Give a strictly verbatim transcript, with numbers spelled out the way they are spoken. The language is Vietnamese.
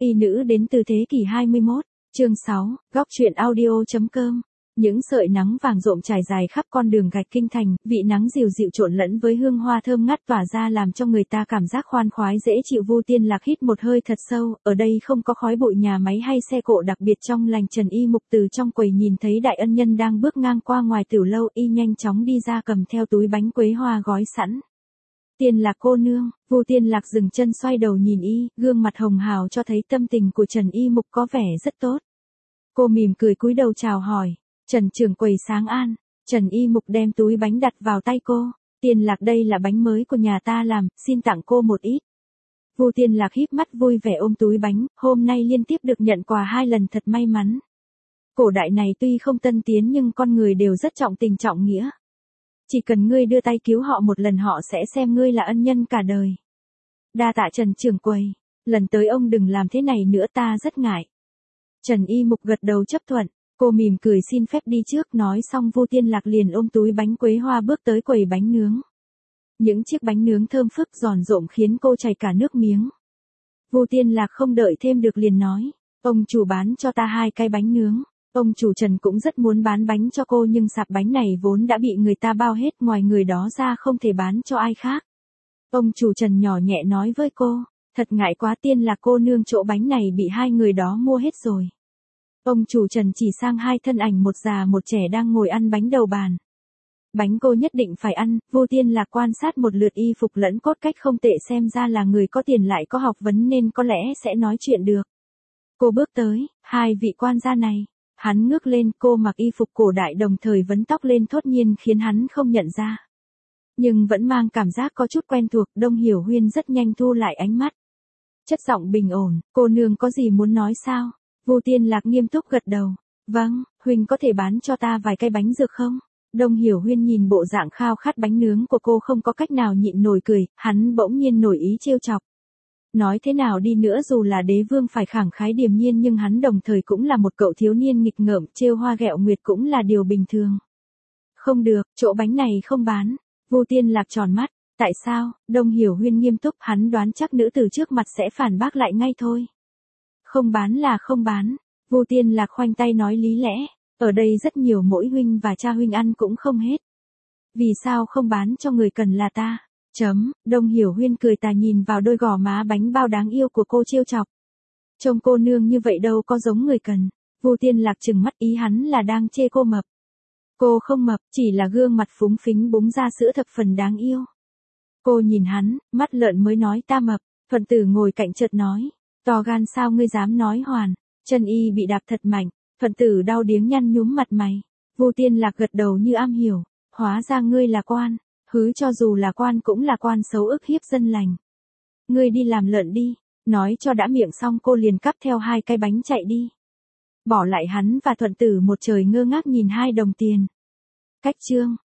Y nữ đến từ thế kỷ hai mươi mốt, chương sáu, góc truyện audio.com. Những sợi nắng vàng rộm trải dài khắp con đường gạch kinh thành, vị nắng dịu dịu trộn lẫn với hương hoa thơm ngát tỏa ra làm cho người ta cảm giác khoan khoái dễ chịu. Vu Tiên Lạc hít một hơi thật sâu, ở đây không có khói bụi nhà máy hay xe cộ đặc biệt trong lành. Trần Y Mục từ trong quầy nhìn thấy đại ân nhân đang bước ngang qua ngoài tiểu lâu, y nhanh chóng đi ra cầm theo túi bánh quế hoa gói sẵn. Tiên Lạc cô nương. Vu Tiên Lạc dừng chân xoay đầu nhìn y, gương mặt hồng hào cho thấy tâm tình của Trần Y Mục có vẻ rất tốt. Cô mỉm cười cúi đầu chào hỏi. Trần trưởng quầy sáng an. Trần Y Mục đem túi bánh đặt vào tay cô. Tiên Lạc đây là bánh mới của nhà ta làm, xin tặng cô một ít. Vu Tiên Lạc híp mắt vui vẻ ôm túi bánh, hôm nay liên tiếp được nhận quà hai lần thật may mắn. Cổ đại này tuy không tân tiến nhưng con người đều rất trọng tình trọng nghĩa. Chỉ cần ngươi đưa tay cứu họ một lần họ sẽ xem ngươi là ân nhân cả đời. Đa tạ Trần trưởng quầy, lần tới ông đừng làm thế này nữa ta rất ngại. Trần Y Mục gật đầu chấp thuận. Cô mỉm cười xin phép đi trước, nói xong Vu Tiên Lạc liền ôm túi bánh quế hoa bước tới quầy bánh nướng. Những chiếc bánh nướng thơm phức giòn rộm khiến cô chảy cả nước miếng. Vu Tiên Lạc không đợi thêm được liền nói, ông chủ bán cho ta hai cái bánh nướng. Ông chủ Trần cũng rất muốn bán bánh cho cô nhưng sạp bánh này vốn đã bị người ta bao hết, ngoài người đó ra không thể bán cho ai khác. Ông chủ Trần nhỏ nhẹ nói với cô, thật ngại quá Tiên Lạc cô nương, chỗ bánh này bị hai người đó mua hết rồi. Ông chủ Trần chỉ sang hai thân ảnh một già một trẻ đang ngồi ăn bánh đầu bàn. Bánh cô nhất định phải ăn. Vu Tiên Lạc quan sát một lượt y phục lẫn cốt cách không tệ, xem ra là người có tiền lại có học vấn nên có lẽ sẽ nói chuyện được. Cô bước tới, hai vị quan gia này. Hắn ngước lên, cô mặc y phục cổ đại đồng thời vấn tóc lên thốt nhiên khiến hắn không nhận ra. Nhưng vẫn mang cảm giác có chút quen thuộc. Đông Hiểu Huyên rất nhanh thu lại ánh mắt. Chất giọng bình ổn, cô nương có gì muốn nói sao? Vu Tiên Lạc nghiêm túc gật đầu. Vâng, huynh có thể bán cho ta vài cây bánh dược không? Đông Hiểu Huyên nhìn bộ dạng khao khát bánh nướng của cô không có cách nào nhịn nổi cười, hắn bỗng nhiên nổi ý trêu chọc. Nói thế nào đi nữa dù là đế vương phải khẳng khái điềm nhiên nhưng hắn đồng thời cũng là một cậu thiếu niên nghịch ngợm, trêu hoa ghẹo nguyệt cũng là điều bình thường. Không được, chỗ bánh này không bán. Vu Tiên Lạc tròn mắt. Tại sao? Đông Hiểu Huyên nghiêm túc, hắn đoán chắc nữ tử trước mặt sẽ phản bác lại ngay thôi. Không bán là không bán. Vu Tiên Lạc khoanh tay nói lý lẽ, ở đây rất nhiều mỗi huynh và cha huynh ăn cũng không hết. Vì sao không bán cho người cần là ta? Chấm. Đông Hiểu Huyên cười tà nhìn vào đôi gò má bánh bao đáng yêu của cô trêu chọc. Trông cô nương như vậy đâu có giống người cần. Vu Tiên Lạc trừng mắt, ý hắn là đang chê cô mập. Cô không mập, chỉ là gương mặt phúng phính búng ra sữa thập phần đáng yêu. Cô nhìn hắn, mắt lợn mới nói ta mập. Thuận Tử ngồi cạnh chợt nói, to gan sao ngươi dám nói hoàn. Chân y bị đạp thật mạnh. Thuận Tử đau điếng nhăn nhúm mặt mày. Vu Tiên Lạc gật đầu như am hiểu. Hóa ra ngươi là quan. Hứ, cho dù là quan cũng là quan xấu ức hiếp dân lành. Ngươi đi làm lợn đi. Nói cho đã miệng xong cô liền cắp theo hai cái bánh chạy đi. Bỏ lại hắn và Thuận Tử một trời ngơ ngác nhìn hai đồng tiền. Cách chương.